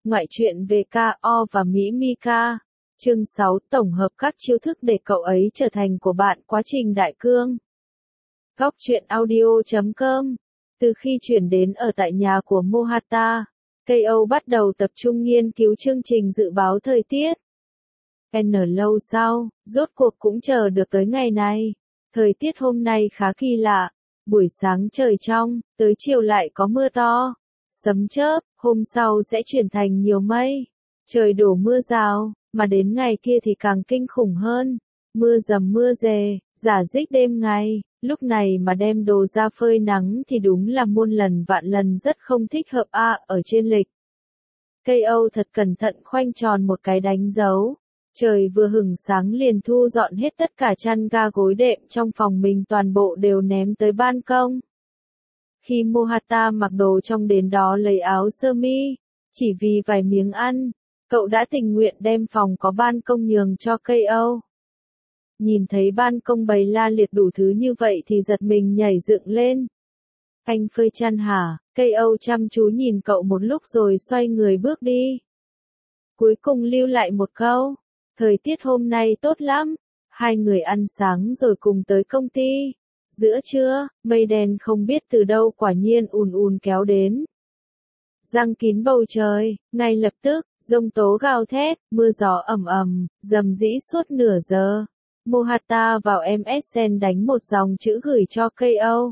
Ngoại truyện về K.O. và Mỹ Mika. Chương 6 tổng hợp các chiêu thức để cậu ấy trở thành của bạn quá trình đại cương. Góc truyện audio.com. Từ khi chuyển đến ở tại nhà của Mohatta, K.O. bắt đầu tập trung nghiên cứu chương trình dự báo thời tiết. Lâu sau, rốt cuộc cũng chờ được tới ngày này. Thời tiết hôm nay khá kỳ lạ. Buổi sáng trời trong, tới chiều lại có mưa to, sấm chớp, hôm sau sẽ chuyển thành nhiều mây. Trời đổ mưa rào, mà đến ngày kia thì càng kinh khủng hơn. Mưa dầm mưa dề, rả rích đêm ngày, lúc này mà đem đồ ra phơi nắng thì đúng là muôn lần vạn lần rất không thích hợp ở trên lịch. K.O. thật cẩn thận khoanh tròn một cái đánh dấu. Trời vừa hửng sáng liền thu dọn hết tất cả chăn ga gối đệm trong phòng mình toàn bộ đều ném tới ban công. Khi Mohatta mặc đồ trong đến đó lấy áo sơ mi, chỉ vì vài miếng ăn, cậu đã tình nguyện đem phòng có ban công nhường cho K.O. Nhìn thấy ban công bày la liệt đủ thứ như vậy thì giật mình nhảy dựng lên. Anh phơi chăn hả? K.O. chăm chú nhìn cậu một lúc rồi xoay người bước đi. Cuối cùng lưu lại một câu. Thời tiết hôm nay tốt lắm. Hai người ăn sáng rồi cùng tới công ty. Giữa trưa, mây đen không biết từ đâu quả nhiên ùn ùn kéo đến. Giăng kín bầu trời, ngay lập tức, giông tố gào thét, mưa gió ầm ầm, rầm rĩ suốt nửa giờ. Mohatta vào MSN đánh một dòng chữ gửi cho K.O.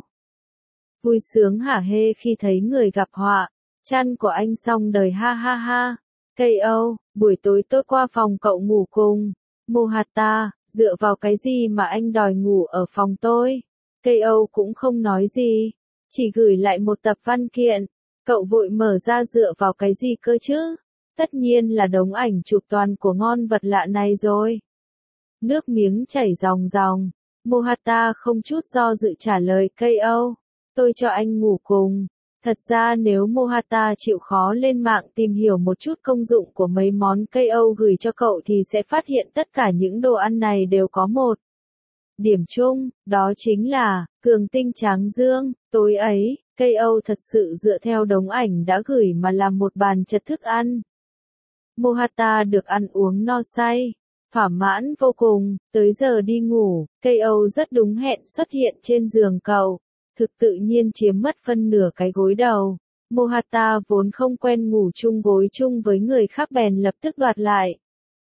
Vui sướng hả hê khi thấy người gặp họa. Chăn của anh xong đời ha ha ha. K.O. buổi tối tôi qua phòng cậu ngủ cùng. Mohatta, dựa vào cái gì mà anh đòi ngủ ở phòng tôi? K.O. cũng không nói gì, chỉ gửi lại một tập văn kiện. Cậu vội mở ra dựa vào cái gì cơ chứ? Tất nhiên là đống ảnh chụp toàn của ngon vật lạ này rồi. Nước miếng chảy ròng ròng. Mohatta không chút do dự trả lời K.O. Tôi cho anh ngủ cùng. Thật ra nếu Mohatta chịu khó lên mạng tìm hiểu một chút công dụng của mấy món K.O. gửi cho cậu thì sẽ phát hiện tất cả những đồ ăn này đều có một điểm chung, đó chính là cường tinh tráng dương. Tối ấy, K.O. thật sự dựa theo đống ảnh đã gửi mà làm một bàn chật thức ăn. Mohatta được ăn uống no say, thỏa mãn vô cùng. Tới giờ đi ngủ, K.O. rất đúng hẹn xuất hiện trên giường cậu. Thực tự nhiên chiếm mất phân nửa cái gối đầu. Mohatta vốn không quen ngủ chung gối chung với người khác bèn lập tức đoạt lại.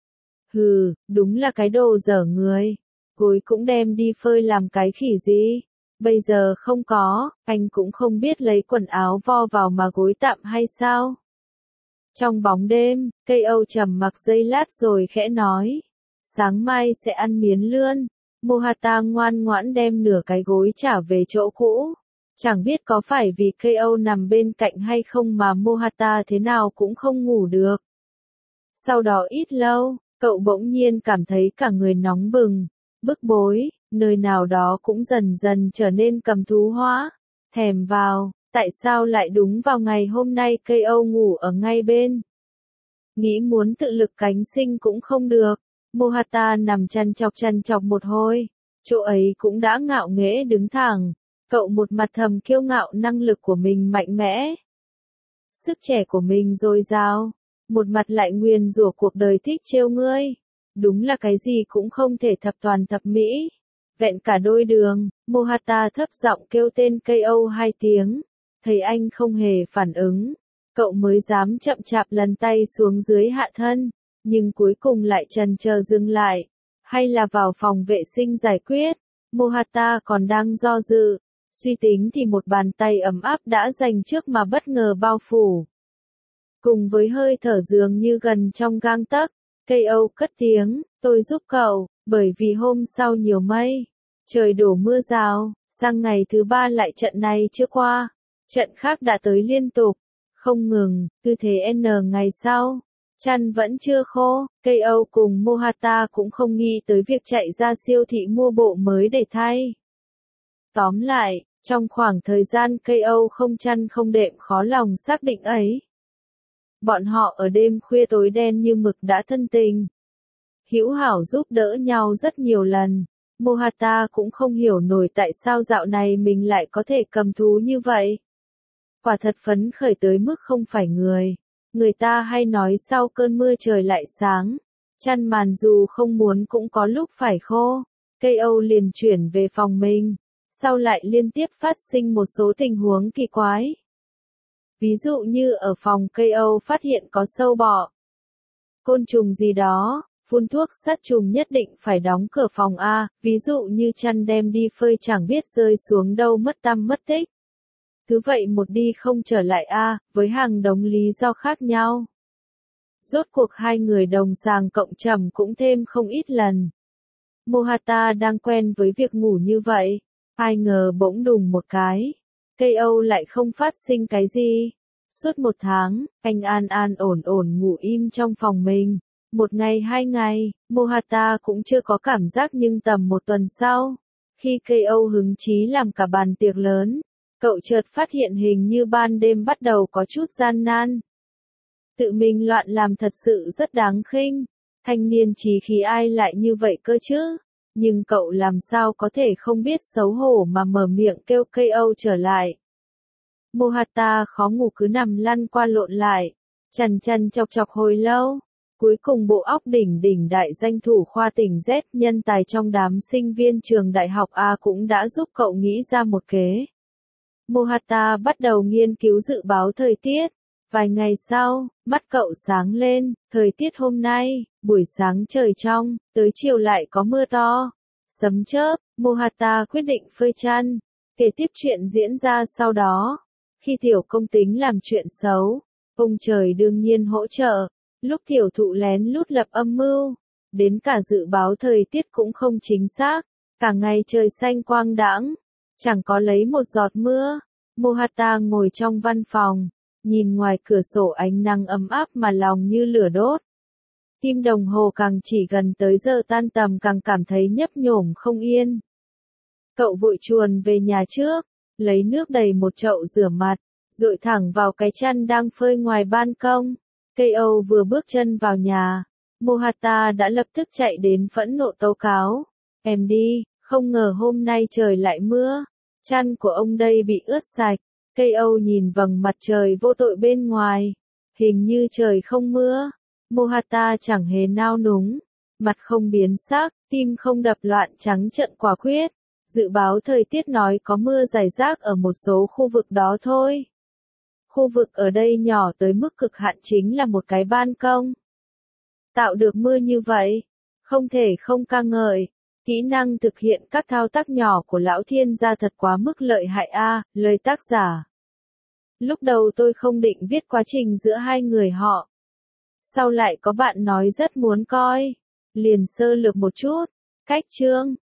Hừ, đúng là cái đồ dở người. Gối cũng đem đi phơi làm cái khỉ gì. Bây giờ không có, anh cũng không biết lấy quần áo vo vào mà gối tạm hay sao. Trong bóng đêm, K.O. trầm mặc giây lát rồi khẽ nói. Sáng mai sẽ ăn miến lươn. Mohatta ngoan ngoãn đem nửa cái gối trả về chỗ cũ. Chẳng biết có phải vì K.O. nằm bên cạnh hay không mà Mohatta thế nào cũng không ngủ được. Sau đó ít lâu, cậu bỗng nhiên cảm thấy cả người nóng bừng, bức bối, nơi nào đó cũng dần dần trở nên cầm thú hóa, thèm vào. Tại sao lại đúng vào ngày hôm nay K.O. ngủ ở ngay bên? Nghĩ muốn tự lực cánh sinh cũng không được. Mohatta nằm chăn chọc một hồi, chỗ ấy cũng đã ngạo nghễ đứng thẳng. Cậu một mặt thầm kiêu ngạo năng lực của mình mạnh mẽ, sức trẻ của mình dồi dào, một mặt lại nguyền rủa cuộc đời thích trêu ngươi. Đúng là cái gì cũng không thể thập toàn thập mỹ, vẹn cả đôi đường. Mohatta thấp giọng kêu tên K.O. 2 tiếng, thấy anh không hề phản ứng, cậu mới dám chậm chạp lần tay xuống dưới hạ thân. Nhưng cuối cùng lại chần chờ dừng lại, hay là vào phòng vệ sinh giải quyết. Mohatta còn đang do dự, suy tính thì một bàn tay ấm áp đã dành trước mà bất ngờ bao phủ. Cùng với hơi thở dường như gần trong gang tấc, K.O. cất tiếng, tôi giúp cậu, bởi vì hôm sau nhiều mây, trời đổ mưa rào, sang ngày thứ 3 lại trận này chưa qua, trận khác đã tới liên tục, không ngừng, cứ thế N ngày sau. Chăn vẫn chưa khô, K.O. cùng Mohatta cũng không nghĩ tới việc chạy ra siêu thị mua bộ mới để thay. Tóm lại, trong khoảng thời gian K.O. không chăn không đệm khó lòng xác định ấy. Bọn họ ở đêm khuya tối đen như mực đã thân tình. Hữu hảo giúp đỡ nhau rất nhiều lần. Mohatta cũng không hiểu nổi tại sao dạo này mình lại có thể cầm thú như vậy. Quả thật phấn khởi tới mức không phải người. Người ta hay nói sau cơn mưa trời lại sáng, chăn màn dù không muốn cũng có lúc phải khô. Cây Âu liền chuyển về phòng mình, sau lại liên tiếp phát sinh một số tình huống kỳ quái. Ví dụ như ở phòng cây Âu phát hiện có sâu bọ, côn trùng gì đó, phun thuốc sát trùng nhất định phải đóng cửa phòng A, ví dụ như chăn đem đi phơi chẳng biết rơi xuống đâu mất tăm mất tích. Cứ vậy một đi không trở lại A, với hàng đống lý do khác nhau. Rốt cuộc hai người đồng sàng cộng trầm cũng thêm không ít lần. Mohata đang quen với việc ngủ như vậy, ai ngờ bỗng đùng một cái, cây Âu lại không phát sinh cái gì. Suốt 1 tháng, anh an ổn ổn ngủ im trong phòng mình. 1 ngày 2 ngày, Mohata cũng chưa có cảm giác nhưng tầm 1 tuần sau, khi cây Âu hứng chí làm cả bàn tiệc lớn, cậu chợt phát hiện hình như ban đêm bắt đầu có chút gian nan. Tự mình loạn làm thật sự rất đáng khinh, thanh niên chí khí ai lại như vậy cơ chứ, nhưng cậu làm sao có thể không biết xấu hổ mà mở miệng kêu cây Âu trở lại. Mohata khó ngủ cứ nằm lăn qua lộn lại, chằn chọc chọc hồi lâu. Cuối cùng bộ óc đỉnh đỉnh đại danh thủ khoa tỉnh Z nhân tài trong đám sinh viên trường đại học A cũng đã giúp cậu nghĩ ra một kế. Mohata bắt đầu nghiên cứu dự báo thời tiết. Vài ngày sau, mắt cậu sáng lên, thời tiết hôm nay, buổi sáng trời trong, tới chiều lại có mưa to, sấm chớp. Mohata quyết định phơi chăn. Kể tiếp chuyện diễn ra sau đó. Khi tiểu công tính làm chuyện xấu, ông trời đương nhiên hỗ trợ. Lúc tiểu thụ lén lút lập âm mưu, đến cả dự báo thời tiết cũng không chính xác, cả ngày trời xanh quang đãng, chẳng có lấy một giọt mưa. Mohata ngồi trong văn phòng, nhìn ngoài cửa sổ ánh nắng ấm áp mà lòng như lửa đốt. Kim đồng hồ càng chỉ gần tới giờ tan tầm càng cảm thấy nhấp nhổm không yên. Cậu vội chuồn về nhà trước, lấy nước đầy một chậu rửa mặt, dội thẳng vào cái chăn đang phơi ngoài ban công. Cây Âu vừa bước chân vào nhà, Mohata đã lập tức chạy đến phẫn nộ tố cáo. Em đi, không ngờ hôm nay trời lại mưa, chăn của ông đây bị ướt sạch. Cây Âu nhìn vầng mặt trời vô tội bên ngoài, hình như trời không mưa. Mohata chẳng hề nao núng, mặt không biến sắc, tim không đập loạn trắng trợn quả quyết. Dự báo thời tiết nói có mưa rải rác ở một số khu vực đó thôi. Khu vực ở đây nhỏ tới mức cực hạn chính là một cái ban công. Tạo được mưa như vậy, không thể không ca ngợi. Kỹ năng thực hiện các thao tác nhỏ của lão thiên gia thật quá mức lợi hại a, lời tác giả. Lúc đầu tôi không định viết quá trình giữa hai người họ. Sau lại có bạn nói rất muốn coi, liền sơ lược một chút. Cách chương